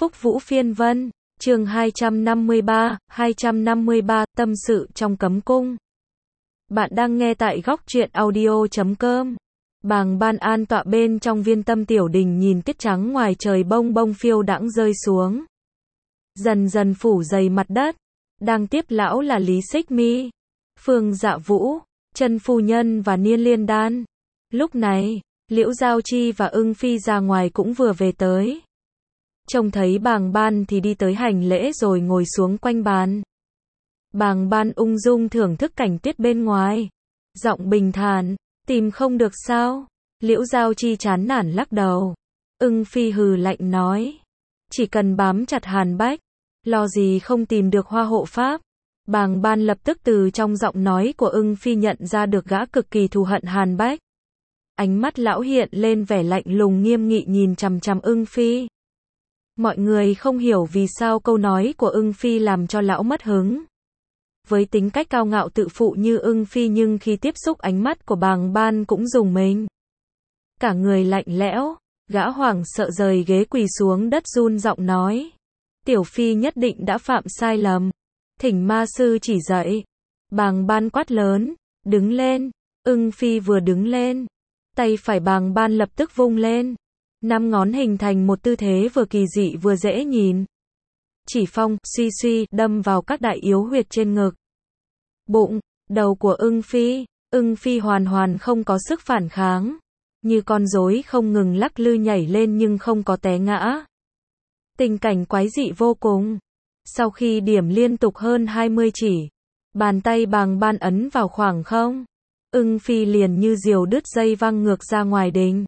Phúc Vũ Phiên Vân, chương 253, tâm sự trong cấm cung. Bạn đang nghe tại góc truyện audio.com. Bàng Ban an tọa bên trong viên tâm tiểu đình nhìn tiết trắng ngoài trời bông bông phiêu đãng rơi xuống. Dần dần phủ dày mặt đất. Đang tiếp lão là Lý Xích Mi, Phương Dạ Vũ, Trân Phu Nhân và Niên Liên Đan. Lúc này, Liễu Giao Chi và Ưng Phi ra ngoài cũng vừa về tới. Trông thấy Bàng Ban thì đi tới hành lễ rồi ngồi xuống quanh bàn. Bàng Ban ung dung thưởng thức cảnh tuyết bên ngoài. Giọng bình thản, tìm không được sao? Liễu Giao Chi chán nản lắc đầu. Ưng Phi hừ lạnh nói. Chỉ cần bám chặt Hàn Bách, lo gì không tìm được hoa hộ pháp. Bàng Ban lập tức từ trong giọng nói của Ưng Phi nhận ra được gã cực kỳ thù hận Hàn Bách. Ánh mắt lão hiện lên vẻ lạnh lùng nghiêm nghị nhìn chằm chằm Ưng Phi. Mọi người không hiểu vì sao câu nói của Ưng Phi làm cho lão mất hứng. Với tính cách cao ngạo tự phụ như Ưng Phi nhưng khi tiếp xúc ánh mắt của Bàng Ban cũng rùng mình. Cả người lạnh lẽo, gã hoảng sợ rời ghế quỳ xuống đất run giọng nói. Tiểu Phi nhất định đã phạm sai lầm. Thỉnh ma sư chỉ dạy. Bàng Ban quát lớn, đứng lên. Ưng Phi vừa đứng lên, tay phải Bàng Ban lập tức vung lên. 5 ngón hình thành một tư thế vừa kỳ dị vừa dễ nhìn. Chỉ phong, suy suy, đâm vào các đại yếu huyệt trên ngực, bụng, đầu của Ưng Phi hoàn không có sức phản kháng. Như con rối không ngừng lắc lư nhảy lên nhưng không có té ngã. Tình cảnh quái dị vô cùng. Sau khi điểm liên tục hơn 20 chỉ, bàn tay Bàng Ban ấn vào khoảng không. Ưng Phi liền như diều đứt dây văng ngược ra ngoài đình.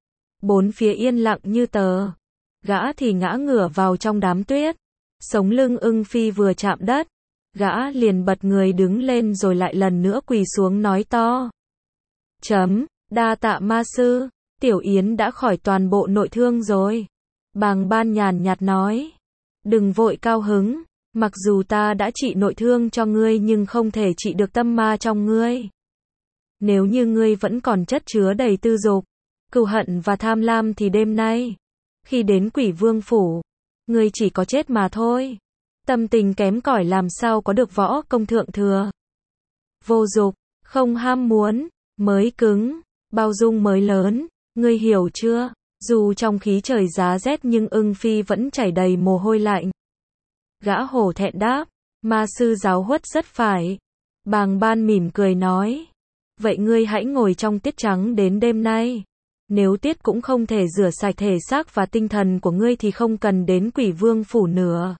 Bốn phía yên lặng như tờ. Gã thì ngã ngửa vào trong đám tuyết. Sống lưng Ưng Phi vừa chạm đất, gã liền bật người đứng lên rồi lại lần nữa quỳ xuống nói to. Đa tạ ma sư, Tiểu Yến đã khỏi toàn bộ nội thương rồi. Bàng Ban nhàn nhạt nói. Đừng vội cao hứng, mặc dù ta đã trị nội thương cho ngươi nhưng không thể trị được tâm ma trong ngươi. Nếu như ngươi vẫn còn chất chứa đầy tư dục, cừu hận và tham lam thì đêm nay, khi đến Quỷ Vương Phủ, ngươi chỉ có chết mà thôi. Tâm tình kém cỏi làm sao có được võ công thượng thừa. Vô dục, không ham muốn, mới cứng, bao dung mới lớn, ngươi hiểu chưa? Dù trong khí trời giá rét nhưng Ưng Phi vẫn chảy đầy mồ hôi lạnh. Gã hổ thẹn đáp, ma sư giáo huấn rất phải. Bàng Ban mỉm cười nói. Vậy ngươi hãy ngồi trong tiết trắng đến đêm nay. Nếu tiết cũng không thể rửa sạch thể xác và tinh thần của ngươi thì không cần đến Quỷ Vương Phủ nữa.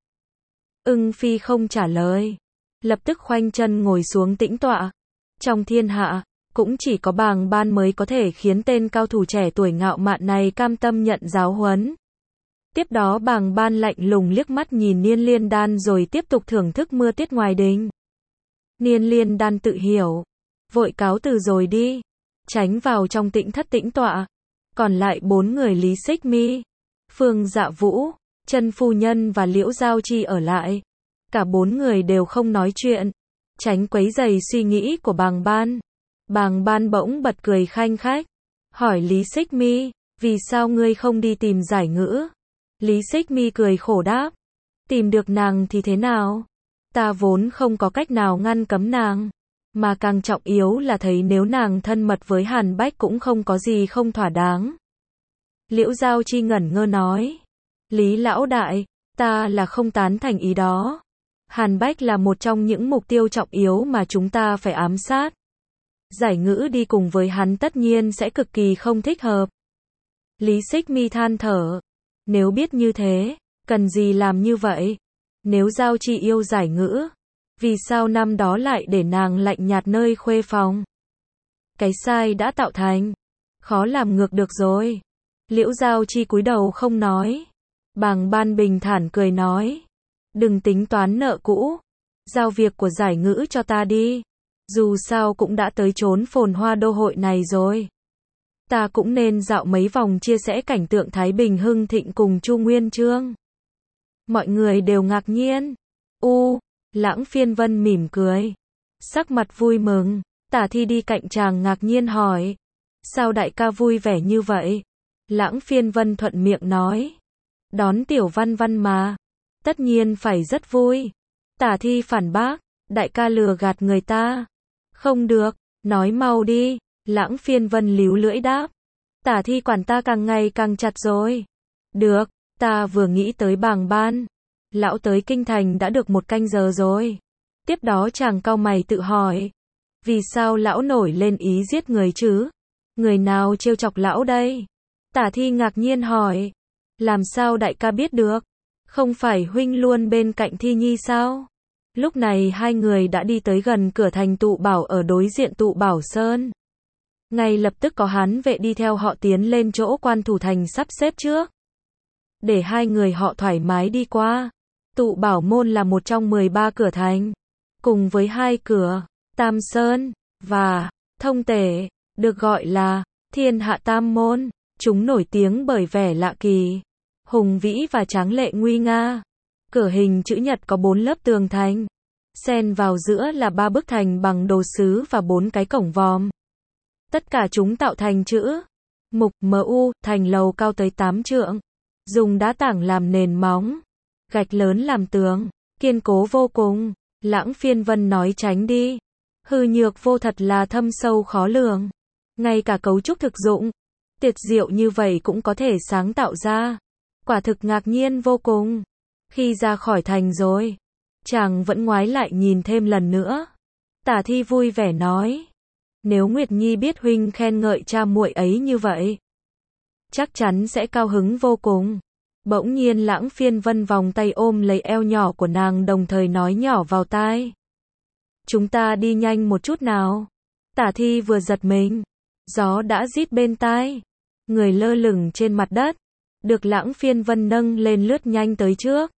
Ưng Phi không trả lời, lập tức khoanh chân ngồi xuống tĩnh tọa. Trong thiên hạ, cũng chỉ có Bàng Ban mới có thể khiến tên cao thủ trẻ tuổi ngạo mạn này cam tâm nhận giáo huấn. Tiếp đó Bàng Ban lạnh lùng liếc mắt nhìn Niên Liên Đan rồi tiếp tục thưởng thức mưa tiết ngoài đình. Niên Liên Đan tự hiểu, vội cáo từ rồi đi, tránh vào trong tĩnh thất tĩnh tọa. Còn lại 4 người Lý Xích Mi, Phương Dạ Vũ, Trân Phu Nhân và Liễu Giao Chi ở lại. Cả 4 người đều không nói chuyện, tránh quấy rầy suy nghĩ của Bàng Ban. Bàng Ban bỗng bật cười khanh khách, hỏi Lý Xích Mi, vì sao ngươi không đi tìm Giải Ngữ? Lý Xích Mi cười khổ đáp, tìm được nàng thì thế nào? Ta vốn không có cách nào ngăn cấm nàng, mà càng trọng yếu là thấy nếu nàng thân mật với Hàn Bách cũng không có gì không thỏa đáng. Liễu Giao Chi ngẩn ngơ nói, Lý lão đại, ta là không tán thành ý đó. Hàn Bách là một trong những mục tiêu trọng yếu mà chúng ta phải ám sát. Giải Ngữ đi cùng với hắn tất nhiên sẽ cực kỳ không thích hợp. Lý Xích Mi than thở, nếu biết như thế, cần gì làm như vậy? Nếu Giao Chi yêu Giải Ngữ, vì sao năm đó lại để nàng lạnh nhạt nơi khuê phòng? Cái sai đã tạo thành, khó làm ngược được rồi. Liễu Giao Chi cúi đầu không nói. Bàng Ban bình thản cười nói, đừng tính toán nợ cũ, giao việc của Giải Ngữ cho ta đi. Dù sao cũng đã tới chốn phồn hoa đô hội này rồi. Ta cũng nên dạo mấy vòng chia sẻ cảnh tượng Thái Bình hưng thịnh cùng Chu Nguyên Chương. Mọi người đều ngạc nhiên. Lãng Phiên Vân mỉm cười, sắc mặt vui mừng. Tả Thi đi cạnh chàng ngạc nhiên hỏi, sao đại ca vui vẻ như vậy? Lãng Phiên Vân thuận miệng nói, Đón Tiểu Văn Văn mà. Tất nhiên phải rất vui. Tả Thi phản bác, đại ca lừa gạt người ta. Không được, nói mau đi. Lãng Phiên Vân líu lưỡi đáp. Tả Thi quản ta càng ngày càng chặt rồi. Được, ta vừa nghĩ tới bàng ban. Lão tới kinh thành đã được 1 canh giờ rồi. Tiếp đó chàng cau mày tự hỏi. Vì sao lão nổi lên ý giết người chứ? Người nào trêu chọc lão đây? Tả Thi ngạc nhiên hỏi. Làm sao đại ca biết được? Không phải huynh luôn bên cạnh Thi Nhi sao? Lúc này hai người đã đi tới gần cửa thành Tụ Bảo ở đối diện Tụ Bảo Sơn. Ngay lập tức có hán vệ đi theo họ tiến lên chỗ quan thủ thành sắp xếp trước. Để hai người họ thoải mái đi qua. Tụ Bảo Môn là một trong 13 cửa thành. Cùng với 2 cửa, Tam Sơn và Thông Tể, được gọi là Thiên Hạ Tam Môn. Chúng nổi tiếng bởi vẻ lạ kỳ, hùng vĩ và tráng lệ nguy nga. Cửa hình chữ nhật có 4 lớp tường thành. Xen vào giữa là 3 bức thành bằng đồ sứ và 4 cái cổng vòm. Tất cả chúng tạo thành chữ Mục MU, thành lầu cao tới 8 trượng. Dùng đá tảng làm nền móng, gạch lớn làm tường, kiên cố vô cùng. Lãng Phiên Vân nói tránh đi. Hư nhược vô thật là thâm sâu khó lường. Ngay cả cấu trúc thực dụng tuyệt diệu như vậy cũng có thể sáng tạo ra. Quả thực ngạc nhiên vô cùng. Khi ra khỏi thành rồi, chàng vẫn ngoái lại nhìn thêm lần nữa. Tả Thi vui vẻ nói. Nếu Nguyệt Nhi biết huynh khen ngợi cha muội ấy như vậy, chắc chắn sẽ cao hứng vô cùng. Bỗng nhiên Lãng Phiên Vân vòng tay ôm lấy eo nhỏ của nàng đồng thời nói nhỏ vào tai. Chúng ta đi nhanh một chút nào. Tả Thi vừa giật mình. Gió đã rít bên tai. Người lơ lửng trên mặt đất. Được Lãng Phiên Vân nâng lên lướt nhanh tới trước.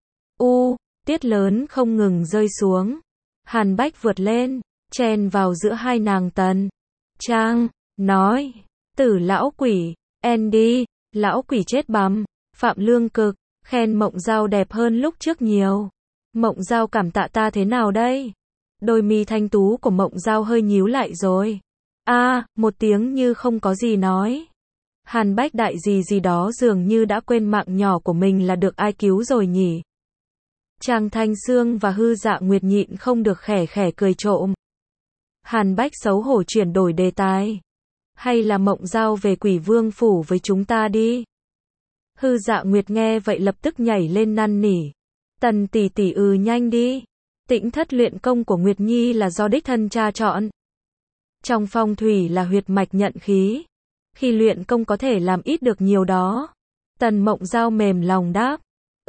Tiết lớn không ngừng rơi xuống. Hàn Bách vượt lên, chen vào giữa hai nàng Tần Trang, nói. Tử lão quỷ, Andy, lão quỷ chết bằm. Phạm Lương Cực, khen Mộng Giao đẹp hơn lúc trước nhiều. Mộng Giao cảm tạ ta thế nào đây? Đôi mi thanh tú của Mộng Giao hơi nhíu lại rồi. Một tiếng như không có gì nói. Hàn Bách đại gì đó dường như đã quên mạng nhỏ của mình là được ai cứu rồi nhỉ. Trang Thanh Sương và Hư Dạ Nguyệt nhịn không được khẽ khẽ cười trộm. Hàn Bách xấu hổ chuyển đổi đề tài. Hay là Mộng Giao về Quỷ Vương phủ với chúng ta đi. Hư Dạ Nguyệt nghe vậy lập tức nhảy lên năn nỉ. Tần tỷ tỷ nhanh đi. Tĩnh thất luyện công của Nguyệt Nhi là do đích thân cha chọn. Trong phong thủy là huyệt mạch nhận khí. Khi luyện công có thể làm ít được nhiều đó. Tần Mộng Giao mềm lòng đáp.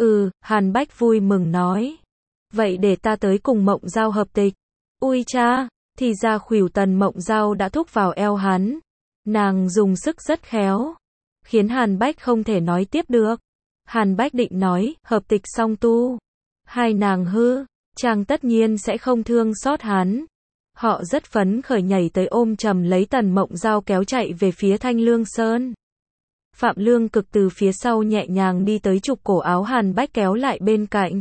Hàn Bách vui mừng nói. Vậy để ta tới cùng Mộng Giao hợp tịch. Ui cha, thì ra khuỷu Tần Mộng Giao đã thúc vào eo hắn. Nàng dùng sức rất khéo, khiến Hàn Bách không thể nói tiếp được. Hàn Bách định nói, hợp tịch song tu. Hai nàng chàng tất nhiên sẽ không thương xót hắn. Họ rất phấn khởi nhảy tới ôm chầm lấy Tần Mộng Giao kéo chạy về phía Thanh Lương Sơn. Phạm Lương Cực từ phía sau nhẹ nhàng đi tới chụp cổ áo Hàn Bách kéo lại bên cạnh.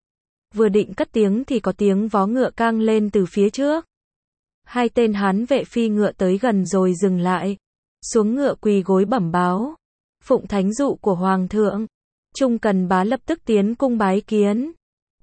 Vừa định cất tiếng thì có tiếng vó ngựa cang lên từ phía trước. Hai tên hán vệ phi ngựa tới gần rồi dừng lại. Xuống ngựa quỳ gối bẩm báo. Phụng thánh dụ của Hoàng thượng. Trung Cần Bá lập tức tiến cung bái kiến.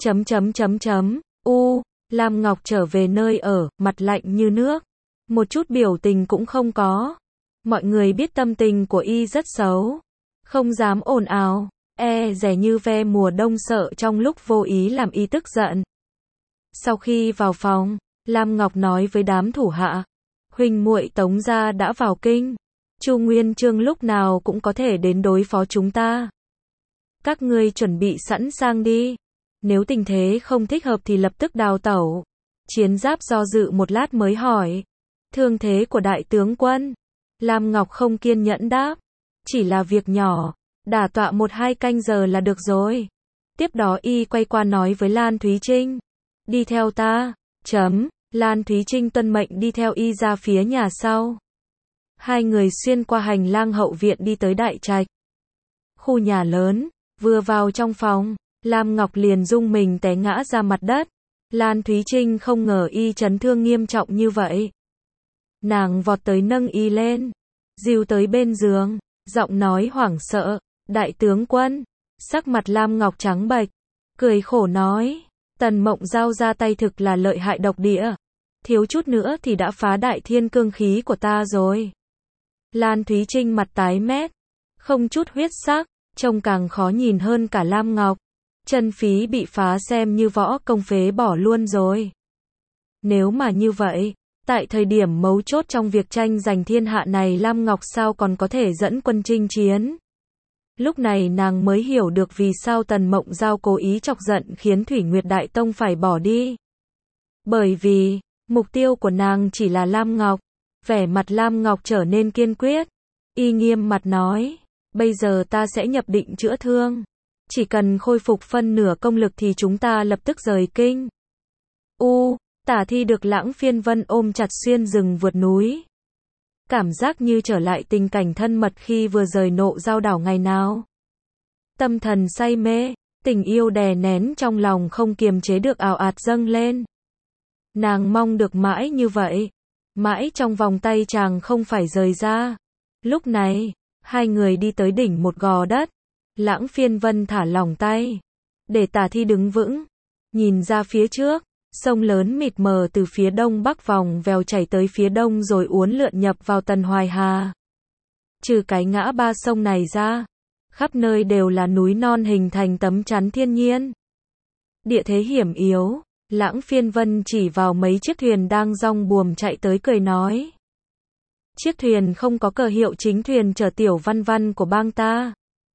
Lam Ngọc trở về nơi ở, mặt lạnh như nước. Một chút biểu tình cũng không có. Mọi người biết tâm tình của y rất xấu. Không dám ồn ào, dè như ve mùa đông sợ trong lúc vô ý làm y tức giận. Sau khi vào phòng, Lam Ngọc nói với đám thủ hạ. Huynh muội Tống gia đã vào kinh. Chu Nguyên Chương lúc nào cũng có thể đến đối phó chúng ta. Các ngươi chuẩn bị sẵn sàng đi. Nếu tình thế không thích hợp thì lập tức đào tẩu. Chiến Giáp do dự một lát mới hỏi. Thương thế của đại tướng quân. Lam Ngọc không kiên nhẫn đáp. Chỉ là việc nhỏ. Đả tọa 1-2 canh giờ là được rồi. Tiếp đó y quay qua nói với Lan Thúy Trinh. Đi theo ta. Lan Thúy Trinh tuân mệnh đi theo y ra phía nhà sau. Hai người xuyên qua hành lang hậu viện đi tới đại trạch. Khu nhà lớn. Vừa vào trong phòng, Lam Ngọc liền rung mình té ngã ra mặt đất. Lan Thúy Trinh không ngờ y chấn thương nghiêm trọng như vậy. Nàng vọt tới nâng y lên, dìu tới bên giường, giọng nói hoảng sợ. Đại tướng quân, Sắc mặt Lam Ngọc trắng bệch, cười khổ nói, Tần Mộng Giao ra tay thực là lợi hại độc địa. Thiếu chút nữa thì đã phá đại thiên cương khí của ta rồi. Lan Thúy Trinh mặt tái mét, không chút huyết sắc, trông càng khó nhìn hơn cả Lam Ngọc. Chân Phí bị phá xem như võ công phế bỏ luôn rồi. Nếu mà như vậy, tại thời điểm mấu chốt trong việc tranh giành thiên hạ này Lam Ngọc sao còn có thể dẫn quân chinh chiến. Lúc này nàng mới hiểu được vì sao Tần Mộng Giao cố ý chọc giận khiến Thủy Nguyệt Đại Tông phải bỏ đi. Bởi vì, mục tiêu của nàng chỉ là Lam Ngọc. Vẻ mặt Lam Ngọc trở nên kiên quyết. Y nghiêm mặt nói, bây giờ ta sẽ nhập định chữa thương. Chỉ cần khôi phục phân nửa công lực thì chúng ta lập tức rời kinh. Tả Thi được Lãng Phiên Vân ôm chặt xuyên rừng vượt núi. Cảm giác như trở lại tình cảnh thân mật khi vừa rời Nộ Giao đảo ngày nào. Tâm thần say mê, tình yêu đè nén trong lòng không kiềm chế được ào ạt dâng lên. Nàng mong được mãi như vậy, mãi trong vòng tay chàng không phải rời ra. Lúc này, hai người đi tới đỉnh một gò đất. Lãng Phiên Vân thả lỏng tay, để Tả Thi đứng vững, nhìn ra phía trước. Sông lớn mịt mờ từ phía đông bắc vòng vèo chảy tới phía đông rồi uốn lượn nhập vào Tần Hoài Hà. Trừ cái ngã ba sông này ra, khắp nơi đều là núi non hình thành tấm chắn thiên nhiên. Địa thế hiểm yếu, Lãng Phiên Vân chỉ vào mấy chiếc thuyền đang dong buồm chạy tới cười nói. Chiếc thuyền không có cờ hiệu chính thuyền chở Tiểu Văn Văn của bang ta.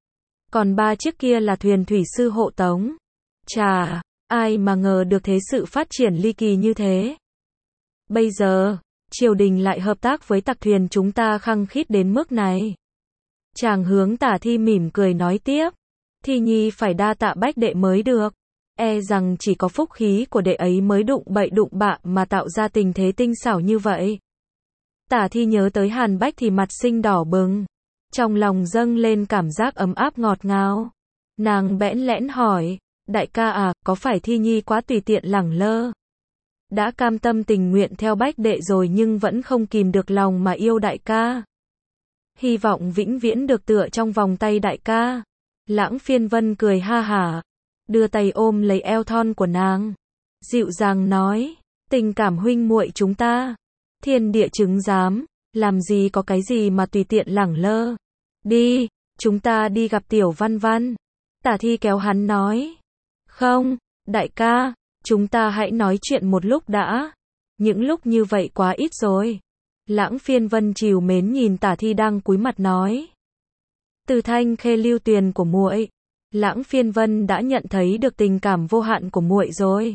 Còn 3 chiếc kia là thuyền thủy sư hộ tống. Chà! Ai mà ngờ được thế sự phát triển ly kỳ như thế. Bây giờ, triều đình lại hợp tác với tặc thuyền chúng ta khăng khít đến mức này. Chàng hướng Tả Thi mỉm cười nói tiếp. Thi nhi phải đa tạ Bách đệ mới được. E rằng chỉ có phúc khí của đệ ấy mới đụng bậy đụng bạ mà tạo ra tình thế tinh xảo như vậy. Tả Thi nhớ tới Hàn Bách thì mặt xinh đỏ bừng. Trong lòng dâng lên cảm giác ấm áp ngọt ngào. Nàng bẽn lẽn hỏi. Đại ca à, có phải Thi nhi quá tùy tiện lẳng lơ? Đã cam tâm tình nguyện theo Bách đệ rồi nhưng vẫn không kìm được lòng mà yêu đại ca. Hy vọng vĩnh viễn được tựa trong vòng tay đại ca. Lãng Phiên Vân cười ha hả, đưa tay ôm lấy eo thon của nàng, dịu dàng nói, tình cảm huynh muội chúng ta, thiên địa chứng giám, làm gì có cái gì mà tùy tiện lẳng lơ. Đi, chúng ta đi gặp Tiểu Văn Văn. Tả Thi kéo hắn nói. Không, đại ca, chúng ta hãy nói chuyện một lúc đã. Những lúc như vậy quá ít rồi. Lãng Phiên Vân trìu mến nhìn Tả Thi đang cúi mặt nói. Từ thanh khê lưu tuyền của muội, Lãng Phiên Vân đã nhận thấy được tình cảm vô hạn của muội rồi.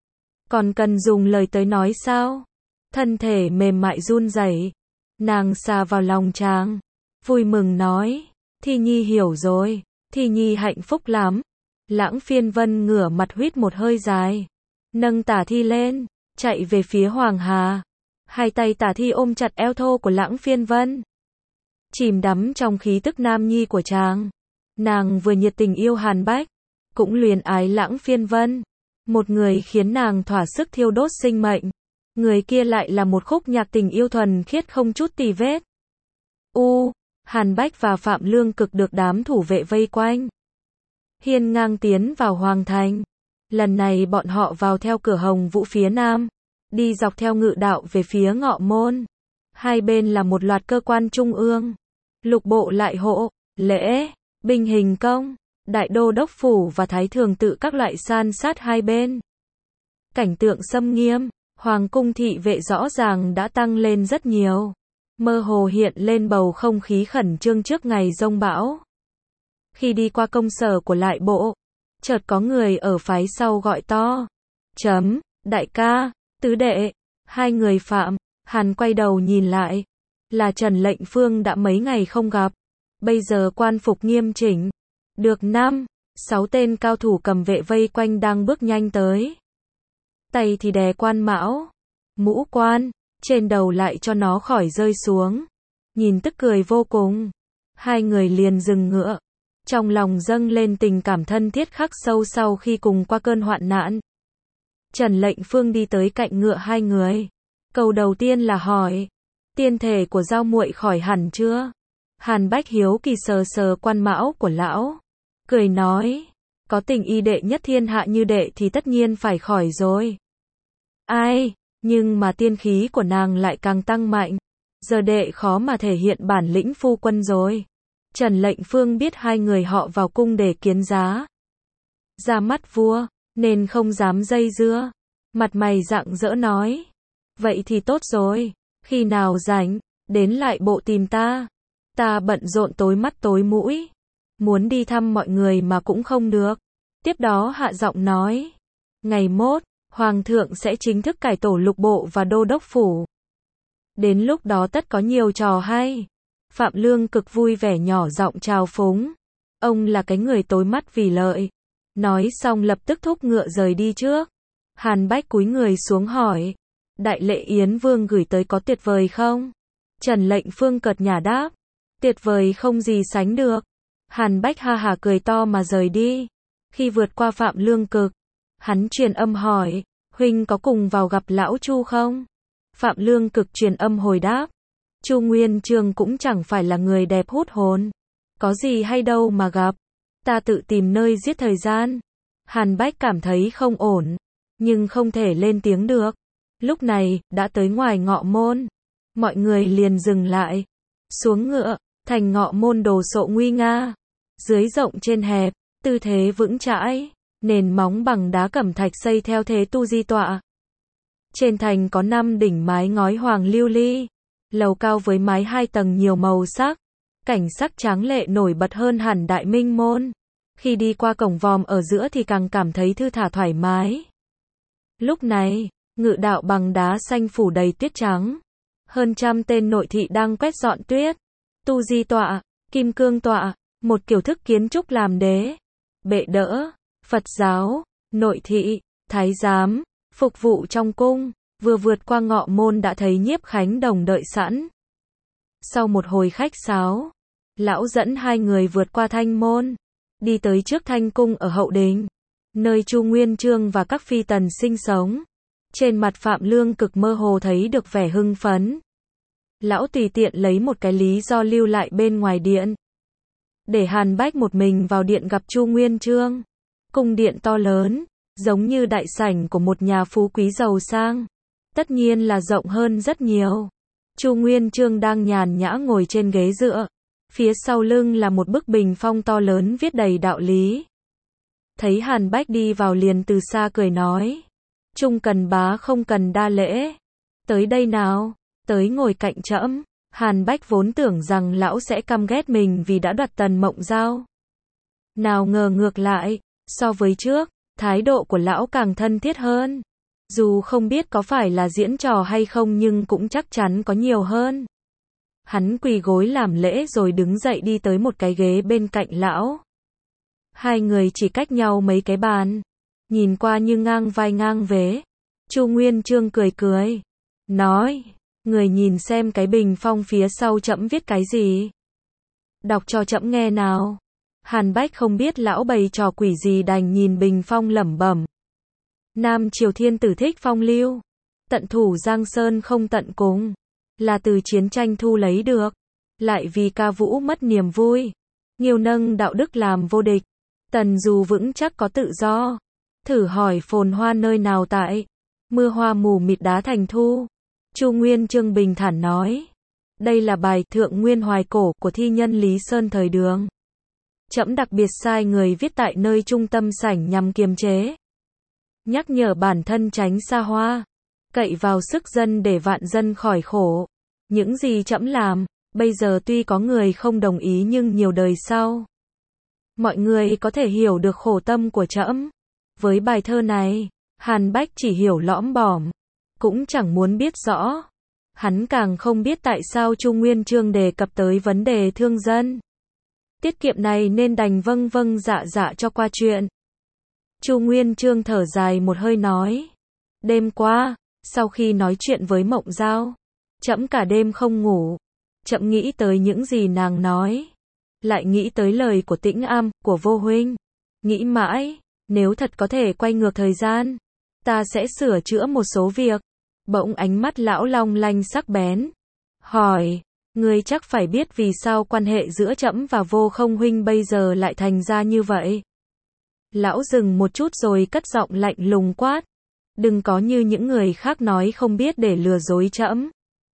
Còn cần dùng lời tới nói sao? Thân thể mềm mại run rẩy, nàng xà vào lòng chàng, vui mừng nói, Thi nhi hiểu rồi, Thi nhi hạnh phúc lắm. Lãng Phiên Vân ngửa mặt huýt một hơi dài, nâng Tả Thi lên, chạy về phía Hoàng Hà. Hai tay Tả Thi ôm chặt eo thô của Lãng Phiên Vân, chìm đắm trong khí tức nam nhi của chàng. Nàng vừa nhiệt tình yêu Hàn Bách, cũng luyến ái Lãng Phiên Vân, một người khiến nàng thỏa sức thiêu đốt sinh mệnh, người kia lại là một khúc nhạc tình yêu thuần khiết không chút tì vết. Hàn Bách và Phạm Lương Cực được đám thủ vệ vây quanh, hiên ngang tiến vào hoàng thành. Lần này bọn họ vào theo cửa Hồng Vũ phía nam, đi dọc theo Ngự Đạo về phía Ngọ Môn. Hai bên là một loạt cơ quan trung ương, lục bộ lại hộ, lễ, binh hình công, đại đô đốc phủ và thái thường tự các loại san sát hai bên. Cảnh tượng xâm nghiêm, hoàng cung thị vệ rõ ràng đã tăng lên rất nhiều, mơ hồ hiện lên bầu không khí khẩn trương trước ngày giông bão. Khi đi qua công sở của lại bộ, chợt có người ở phái sau gọi to. Đại ca, tứ đệ, hai người Phạm, Hàn quay đầu nhìn lại. Là Trần Lệnh Phương đã mấy ngày không gặp. Bây giờ quan phục nghiêm chỉnh. Được 5-6 tên cao thủ cầm vệ vây quanh đang bước nhanh tới. Tay thì đè quan mão, mũ quan, trên đầu lại cho nó khỏi rơi xuống. Nhìn tức cười vô cùng. Hai người liền dừng ngựa. Trong lòng dâng lên tình cảm thân thiết khắc sâu sau khi cùng qua cơn hoạn nạn. Trần Lệnh Phương đi tới cạnh ngựa hai người. Câu đầu tiên là hỏi, tiên thể của Giao muội khỏi hẳn chưa? Hàn Bách hiếu kỳ sờ sờ quan mão của lão. cười nói, có tình y đệ nhất thiên hạ như đệ thì tất nhiên phải khỏi rồi. Ai, nhưng mà tiên khí của nàng lại càng tăng mạnh, giờ đệ khó mà thể hiện bản lĩnh phu quân rồi. Trần Lệnh Phương biết hai người họ vào cung để kiến giá ra mắt vua, nên không dám dây dưa, mặt mày rạng rỡ nói, vậy thì tốt rồi, khi nào rảnh, đến lại bộ tìm ta bận rộn tối mắt tối mũi, muốn đi thăm mọi người mà cũng không được. Tiếp đó hạ giọng nói, ngày mốt, Hoàng thượng sẽ chính thức cải tổ lục bộ và đô đốc phủ. Đến lúc đó tất có nhiều trò hay. Phạm Lương cực vui vẻ nhỏ giọng chào phúng. Ông là cái người tối mắt vì lợi. Nói xong lập tức thúc ngựa rời đi trước. Hàn Bách cúi người xuống hỏi, Đại lệ Yến Vương gửi tới có tuyệt vời không? Trần Lệnh Phương cợt nhả đáp, tuyệt vời không gì sánh được. Hàn Bách ha hả cười to mà rời đi. Khi vượt qua Phạm Lương cực, hắn truyền âm hỏi, huynh có cùng vào gặp lão Chu không? Phạm Lương cực truyền âm hồi đáp, Chu Nguyên Chương cũng chẳng phải là người đẹp hút hồn, có gì hay đâu mà gặp, ta tự tìm nơi giết thời gian. Hàn Bách cảm thấy không ổn, nhưng không thể lên tiếng được. Lúc này, đã tới ngoài ngọ môn, mọi người liền dừng lại, xuống ngựa, thành ngọ môn đồ sộ nguy nga, dưới rộng trên hẹp, tư thế vững chãi, nền móng bằng đá cẩm thạch xây theo thế tu di tọa. Trên thành có 5 đỉnh mái ngói hoàng lưu ly, lầu cao với mái 2 tầng nhiều màu sắc, cảnh sắc tráng lệ nổi bật hơn hẳn Đại Minh môn. Khi đi qua cổng vòm ở giữa thì càng cảm thấy thư thả thoải mái. Lúc này, ngự đạo bằng đá xanh phủ đầy tuyết trắng, hơn 100 tên nội thị đang quét dọn tuyết. Tu di tọa, kim cương tọa, một kiểu thức kiến trúc làm đế, bệ đỡ, Phật giáo, nội thị, thái giám, phục vụ trong cung, vừa vượt qua ngọ môn đã thấy Nhiếp Khánh Đồng đợi sẵn. Sau một hồi khách sáo, lão dẫn hai người vượt qua thanh môn, đi tới trước thanh cung ở hậu đình, nơi Chu Nguyên Chương và các phi tần sinh sống. Trên mặt Phạm Lương cực mơ hồ thấy được vẻ hưng phấn. Lão tùy tiện lấy một cái lý do lưu lại bên ngoài điện, để Hàn Bách một mình vào điện gặp Chu Nguyên Chương. Cung điện to lớn, giống như đại sảnh của một nhà phú quý giàu sang. Tất nhiên là rộng hơn rất nhiều. Chu Nguyên Chương đang nhàn nhã ngồi trên ghế dựa. Phía sau lưng là một bức bình phong to lớn viết đầy đạo lý. Thấy Hàn Bách đi vào liền từ xa cười nói, Trung cần bá không cần đa lễ. Tới đây nào, tới ngồi cạnh trẫm. Hàn Bách vốn tưởng rằng lão sẽ căm ghét mình vì đã đoạt Tần Mộng Giao. Nào ngờ ngược lại, so với trước, thái độ của lão càng thân thiết hơn. Dù không biết có phải là diễn trò hay không nhưng cũng chắc chắn có nhiều hơn. Hắn quỳ gối làm lễ rồi đứng dậy đi tới một cái ghế bên cạnh lão. Hai người chỉ cách nhau mấy cái bàn, nhìn qua như ngang vai ngang vế. Chu Nguyên Chương cười cười, nói, người nhìn xem cái bình phong phía sau trẫm viết cái gì. Đọc cho trẫm nghe nào. Hàn Bách không biết lão bày trò quỷ gì đành nhìn bình phong lẩm bẩm. Nam Triều thiên tử thích phong lưu, tận thủ Giang Sơn không tận cùng, là từ chiến tranh thu lấy được, lại vì ca vũ mất niềm vui, nghiêu nâng đạo đức làm vô địch, tần dù vững chắc có tự do, thử hỏi phồn hoa nơi nào tại, mưa hoa mù mịt đá thành thu. Chu Nguyên Chương bình thản nói, đây là bài Thượng Nguyên Hoài Cổ của thi nhân Lý Sơn thời Đường. Trẫm đặc biệt sai người viết tại nơi trung tâm sảnh nhằm kiềm chế, nhắc nhở bản thân tránh xa hoa, cậy vào sức dân để vạn dân khỏi khổ. Những gì trẫm làm, bây giờ tuy có người không đồng ý nhưng nhiều đời sau, mọi người có thể hiểu được khổ tâm của trẫm. Với bài thơ này, Hàn Bách chỉ hiểu lõm bõm, cũng chẳng muốn biết rõ. Hắn càng không biết tại sao Chu Nguyên Chương đề cập tới vấn đề thương dân. Tiết kiệm này nên đành vâng vâng dạ dạ cho qua chuyện. Chu Nguyên Chương thở dài một hơi nói, đêm qua, sau khi nói chuyện với Mộng Giao, trẫm cả đêm không ngủ. Trẫm nghĩ tới những gì nàng nói, lại nghĩ tới lời của Tĩnh Am, của Vô Huynh. Nghĩ mãi, nếu thật có thể quay ngược thời gian, ta sẽ sửa chữa một số việc. Bỗng ánh mắt lão long lanh sắc bén, hỏi, Ngươi chắc phải biết vì sao quan hệ giữa trẫm và Vô Không huynh bây giờ lại thành ra như vậy. Lão dừng một chút rồi cất giọng lạnh lùng quát. Đừng có như những người khác nói không biết để lừa dối trẫm.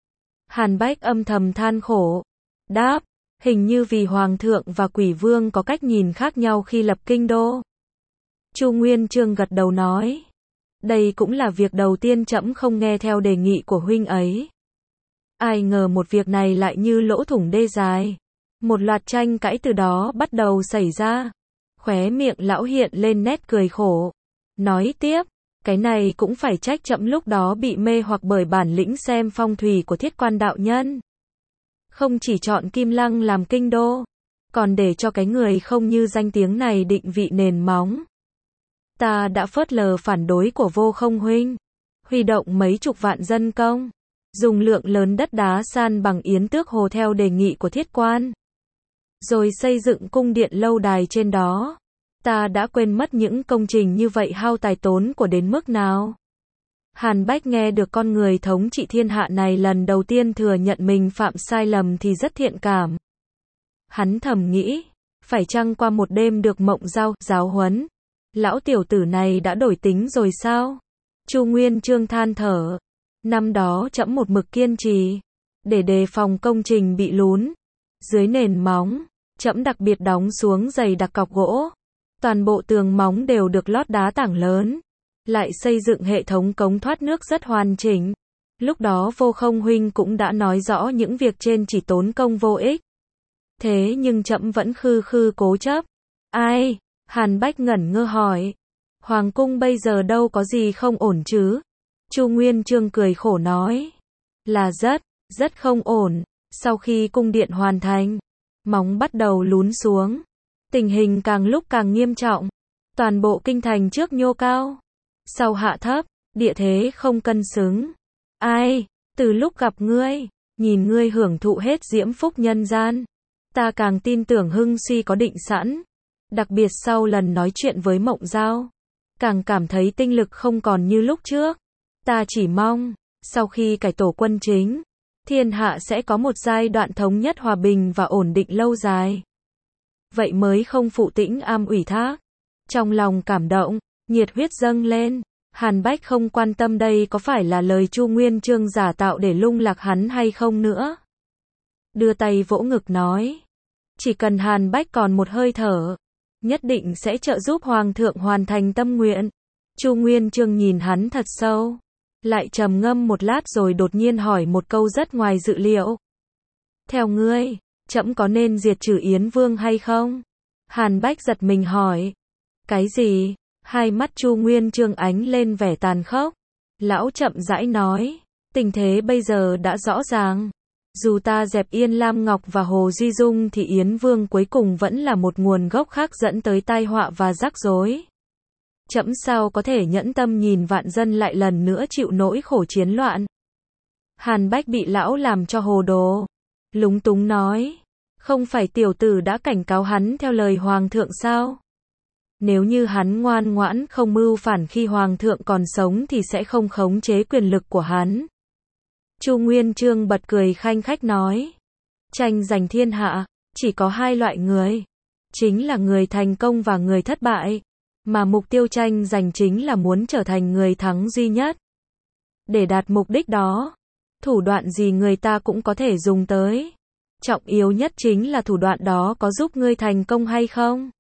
Hàn Bách âm thầm than khổ. Đáp, hình như vì Hoàng thượng và Quỷ Vương có cách nhìn khác nhau khi lập kinh đô. Chu Nguyên Chương gật đầu nói. Đây cũng là việc đầu tiên trẫm không nghe theo đề nghị của huynh ấy. Ai ngờ một việc này lại như lỗ thủng đê dài. Một loạt tranh cãi từ đó bắt đầu xảy ra. Khóe miệng lão hiện lên nét cười khổ. Nói tiếp, cái này cũng phải trách trẫm lúc đó bị mê hoặc bởi bản lĩnh xem phong thủy của Thiết Quan đạo nhân. Không chỉ chọn Kim Lăng làm kinh đô, còn để cho cái người không như danh tiếng này định vị nền móng. Ta đã phớt lờ phản đối của Vô Không huynh, huy động mấy chục vạn dân công, dùng lượng lớn đất đá san bằng Yến Tước Hồ theo đề nghị của Thiết Quan, rồi xây dựng cung điện lâu đài trên đó. Ta đã quên mất những công trình như vậy hao tài tốn của đến mức nào. Hàn Bách nghe được con người thống trị thiên hạ này lần đầu tiên thừa nhận mình phạm sai lầm thì rất thiện cảm. Hắn thầm nghĩ, phải chăng qua một đêm được Mộng Giao giáo huấn, lão tiểu tử này đã đổi tính rồi sao? Chu Nguyên Chương than thở. Năm đó trẫm một mực kiên trì, để đề phòng công trình bị lún. Dưới nền móng, trẫm đặc biệt đóng xuống dày đặc cọc gỗ. Toàn bộ tường móng đều được lót đá tảng lớn. Lại xây dựng hệ thống cống thoát nước rất hoàn chỉnh. Lúc đó Vô Không huynh cũng đã nói rõ những việc trên chỉ tốn công vô ích. Thế nhưng trẫm vẫn khư khư cố chấp. Ai? Hàn Bách ngẩn ngơ hỏi. Hoàng cung bây giờ đâu có gì không ổn chứ? Chu Nguyên Chương cười khổ nói. Là rất không ổn. Sau khi cung điện hoàn thành, móng bắt đầu lún xuống. Tình hình càng lúc càng nghiêm trọng. Toàn bộ kinh thành trước nhô cao, sau hạ thấp, địa thế không cân xứng. Ai? Từ lúc gặp ngươi, nhìn ngươi hưởng thụ hết diễm phúc nhân gian, ta càng tin tưởng Hưng Suy có định sẵn. Đặc biệt sau lần nói chuyện với Mộng Giao, càng cảm thấy tinh lực không còn như lúc trước. Ta chỉ mong, sau khi cải tổ quân chính, thiên hạ sẽ có một giai đoạn thống nhất hòa bình và ổn định lâu dài. Vậy mới không phụ tĩnh am ủy thác. Trong lòng cảm động, nhiệt huyết dâng lên. Hàn Bách không quan tâm đây có phải là lời Chu Nguyên Chương giả tạo để lung lạc hắn hay không nữa. Đưa tay vỗ ngực nói. Chỉ cần Hàn Bách còn một hơi thở, nhất định sẽ trợ giúp Hoàng thượng hoàn thành tâm nguyện. Chu Nguyên Chương nhìn hắn thật sâu, lại trầm ngâm một lát rồi đột nhiên hỏi một câu rất ngoài dự liệu. Theo ngươi, trẫm có nên diệt trừ Yến Vương hay không? Hàn Bách giật mình hỏi. Cái gì? Hai mắt Chu Nguyên Chương ánh lên vẻ tàn khốc. Lão chậm rãi nói. Tình thế bây giờ đã rõ ràng. Dù ta dẹp Yên Lam Ngọc và Hồ Duy Dung thì Yến Vương cuối cùng vẫn là một nguồn gốc khác dẫn tới tai họa và rắc rối. Trẫm sao có thể nhẫn tâm nhìn vạn dân lại lần nữa chịu nỗi khổ chiến loạn. Hàn Bách bị lão làm cho hồ đồ. Lúng túng nói. Không phải tiểu tử đã cảnh cáo hắn theo lời Hoàng thượng sao? Nếu như hắn ngoan ngoãn không mưu phản khi Hoàng thượng còn sống thì sẽ không khống chế quyền lực của hắn. Chu Nguyên Chương bật cười khanh khách nói. Tranh giành thiên hạ, chỉ có hai loại người. Chính là người thành công và người thất bại. Mà mục tiêu tranh giành chính là muốn trở thành người thắng duy nhất. Để đạt mục đích đó, thủ đoạn gì người ta cũng có thể dùng tới. Trọng yếu nhất chính là thủ đoạn đó có giúp ngươi thành công hay không.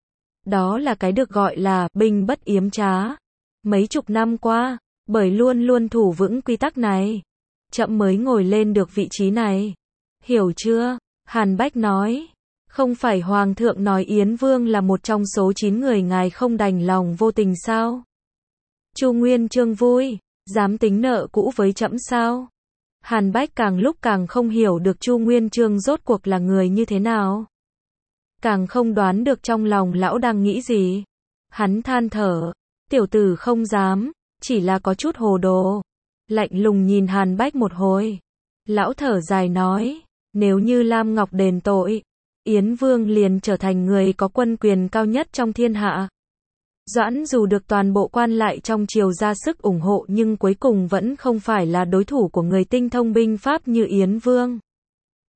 Đó là cái được gọi là binh bất yếm trá. Mấy chục năm qua, bởi luôn luôn thủ vững quy tắc này, trẫm mới ngồi lên được vị trí này. Hiểu chưa? Hàn Bách nói. Không phải Hoàng thượng nói Yến Vương là một trong số 9 người ngài không đành lòng vô tình sao? Chu Nguyên Chương vui. Dám tính nợ cũ với trẫm sao? Hàn Bách càng lúc càng không hiểu được Chu Nguyên Chương rốt cuộc là người như thế nào. Càng không đoán được trong lòng lão đang nghĩ gì. Hắn than thở. Tiểu tử không dám, chỉ là có chút hồ đồ. Lạnh lùng nhìn Hàn Bách một hồi. Lão thở dài nói. Nếu như Lam Ngọc đền tội, Yến Vương liền trở thành người có quân quyền cao nhất trong thiên hạ. Doãn dù được toàn bộ quan lại trong triều ra sức ủng hộ nhưng cuối cùng vẫn không phải là đối thủ của người tinh thông binh pháp như Yến Vương.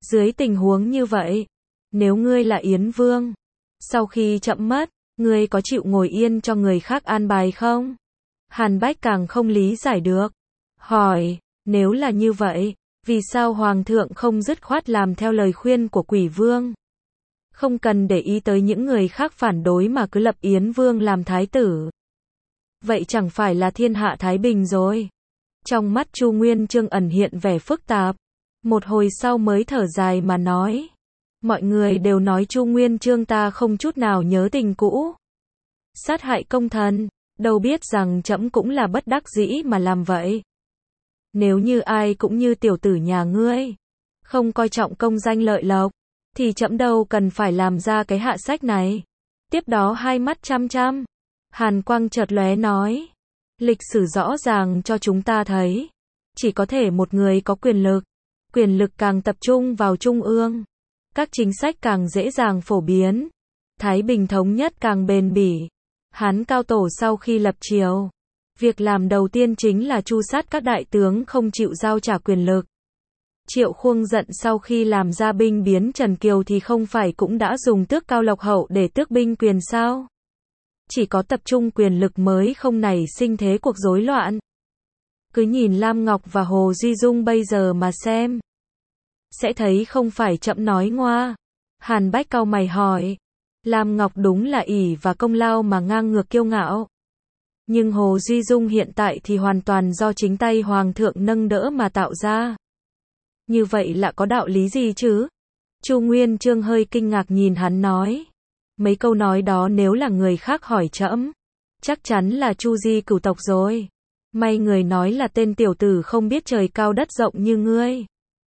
Dưới tình huống như vậy, nếu ngươi là Yến Vương, sau khi trẫm mất, ngươi có chịu ngồi yên cho người khác an bài không? Hàn Bách càng không lý giải được. Hỏi, nếu là như vậy, vì sao Hoàng thượng không dứt khoát làm theo lời khuyên của Quỷ Vương? Không cần để ý tới những người khác phản đối mà cứ lập Yến Vương làm thái tử. Vậy chẳng phải là thiên hạ thái bình rồi? Trong mắt Chu Nguyên Chương ẩn hiện vẻ phức tạp. Một hồi sau mới thở dài mà nói. Mọi người đều nói Chu Nguyên Chương ta không chút nào nhớ tình cũ. Sát hại công thần, đâu biết rằng trẫm cũng là bất đắc dĩ mà làm vậy. Nếu như ai cũng như tiểu tử nhà ngươi, không coi trọng công danh lợi lộc, thì trẫm đâu cần phải làm ra cái hạ sách này. Tiếp đó hai mắt chăm chăm, hàn quang chợt lóe nói. Lịch sử rõ ràng cho chúng ta thấy, chỉ có thể một người có quyền lực càng tập trung vào trung ương, các chính sách càng dễ dàng phổ biến, thái bình thống nhất càng bền bỉ. Hán cao tổ sau khi lập triều, việc làm đầu tiên chính là tru sát các đại tướng không chịu giao trả quyền lực. Triệu Khuông giận sau khi làm ra binh biến Trần Kiều thì không phải cũng đã dùng tước cao lộc hậu để tước binh quyền sao? Chỉ có tập trung quyền lực mới không nảy sinh thế cuộc rối loạn. Cứ nhìn Lam Ngọc và Hồ Duy Dung bây giờ mà xem, sẽ thấy không phải trẫm nói ngoa. Hàn Bách cau mày hỏi. Lam Ngọc đúng là ỷ và công lao mà ngang ngược kiêu ngạo. Nhưng Hồ Duy Dung hiện tại thì hoàn toàn do chính tay Hoàng thượng nâng đỡ mà tạo ra. Như vậy là có đạo lý gì chứ? Chu Nguyên Chương hơi kinh ngạc nhìn hắn nói. Mấy câu nói đó nếu là người khác hỏi trẫm, chắc chắn là Chu Di cửu tộc rồi. May người nói là tên tiểu tử không biết trời cao đất rộng như ngươi.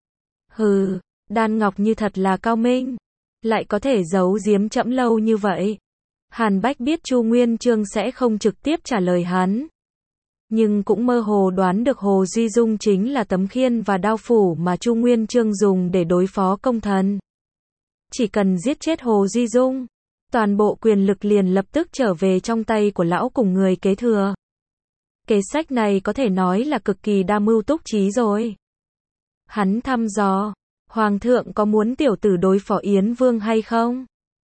Hừ, Đan Ngọc như thật là cao minh, lại có thể giấu giếm trẫm lâu như vậy. Hàn Bách biết Chu Nguyên Chương sẽ không trực tiếp trả lời hắn, nhưng cũng mơ hồ đoán được Hồ Duy Dung chính là tấm khiên và đao phủ mà Chu Nguyên Chương dùng để đối phó công thần. Chỉ cần giết chết Hồ Duy Dung, toàn bộ quyền lực liền lập tức trở về trong tay của lão cùng người kế thừa. Kế sách này có thể nói là cực kỳ đa mưu túc trí rồi. Hắn thăm dò, Hoàng thượng có muốn tiểu tử đối phó Yến Vương hay không?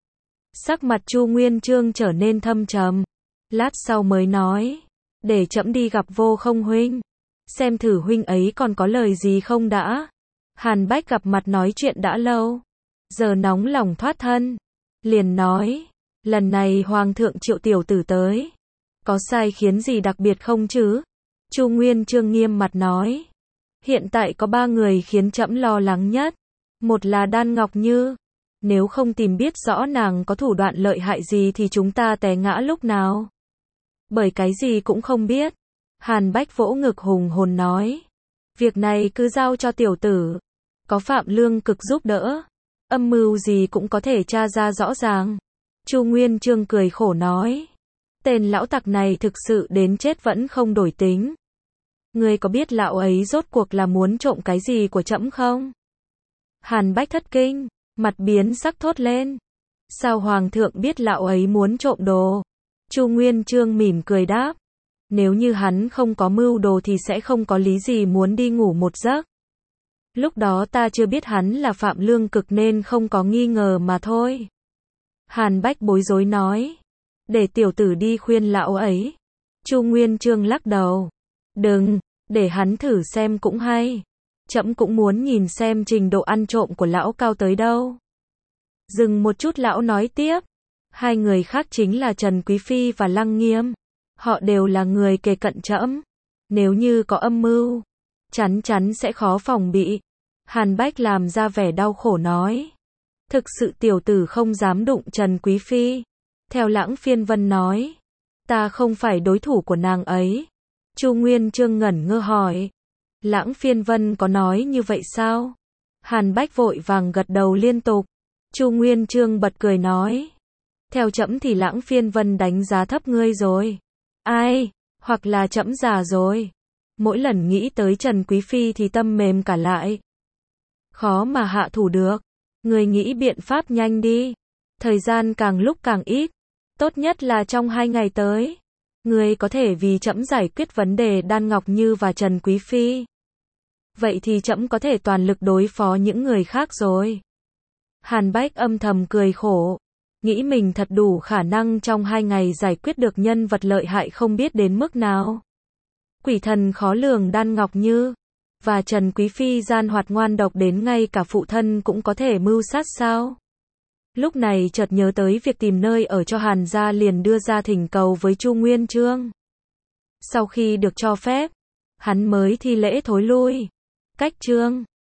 Sắc mặt Chu Nguyên Chương trở nên thâm trầm. Lát sau mới nói, để trẫm đi gặp Vô Không huynh, xem thử huynh ấy còn có lời gì không đã. Hàn Bách gặp mặt nói chuyện đã lâu, giờ nóng lòng thoát thân, liền nói, lần này Hoàng thượng triệu tiểu tử tới, có sai khiến gì đặc biệt không chứ? Chu Nguyên Chương nghiêm mặt nói, hiện tại có 3 người khiến trẫm lo lắng nhất. Một là Đan Ngọc Như, nếu không tìm biết rõ nàng có thủ đoạn lợi hại gì thì chúng ta té ngã lúc nào. Bởi cái gì cũng không biết. Hàn Bách vỗ ngực hùng hồn nói, việc này cứ giao cho tiểu tử, có Phạm Lương Cực giúp đỡ, âm mưu gì cũng có thể tra ra rõ ràng. Chu Nguyên Chương cười khổ nói, tên lão tặc này thực sự đến chết vẫn không đổi tính. Ngươi có biết lão ấy rốt cuộc là muốn trộm cái gì của trẫm không? Hàn Bách thất kinh, mặt biến sắc thốt lên. Sao Hoàng thượng biết lão ấy muốn trộm đồ? Chu Nguyên Chương mỉm cười đáp. Nếu như hắn không có mưu đồ thì sẽ không có lý gì muốn đi ngủ một giấc. Lúc đó ta chưa biết hắn là Phạm Lương Cực nên không có nghi ngờ mà thôi. Hàn Bách bối rối nói. Để tiểu tử đi khuyên lão ấy. Chu Nguyên Chương lắc đầu. Đừng, để hắn thử xem cũng hay. Trẫm cũng muốn nhìn xem trình độ ăn trộm của lão cao tới đâu. Dừng một chút lão nói tiếp. Hai người khác chính là Trần Quý Phi và Lăng Nghiêm. Họ đều là người kề cận trẫm. Nếu như có âm mưu, chắn chắn sẽ khó phòng bị. Hàn Bách làm ra vẻ đau khổ nói. Thực sự tiểu tử không dám đụng Trần Quý Phi. Theo Lãng Phiên Vân nói, ta không phải đối thủ của nàng ấy. Chu Nguyên Chương ngẩn ngơ hỏi. Lãng Phiên Vân có nói như vậy sao? Hàn Bách vội vàng gật đầu liên tục. Chu Nguyên Chương bật cười nói. Theo trẫm thì Lãng Phiên Vân đánh giá thấp ngươi rồi. Ai? Hoặc là trẫm già rồi. Mỗi lần nghĩ tới Trần Quý Phi thì tâm mềm cả lại. Khó mà hạ thủ được. Ngươi nghĩ biện pháp nhanh đi. Thời gian càng lúc càng ít. Tốt nhất là trong 2 ngày tới. Ngươi có thể vì trẫm giải quyết vấn đề Đan Ngọc Như và Trần Quý Phi. vậy thì trẫm có thể toàn lực đối phó những người khác rồi. Hàn Bách âm thầm cười khổ, nghĩ mình thật đủ khả năng trong 2 ngày giải quyết được nhân vật lợi hại không biết đến mức nào. Quỷ thần khó lường Đan Ngọc Như và Trần Quý Phi gian hoạt ngoan độc đến ngay cả phụ thân cũng có thể mưu sát sao? Lúc này chợt nhớ tới việc tìm nơi ở cho Hàn gia, liền đưa ra thỉnh cầu với Chu Nguyên Chương. Sau khi được cho phép, hắn mới thi lễ thối lui. Cách Chương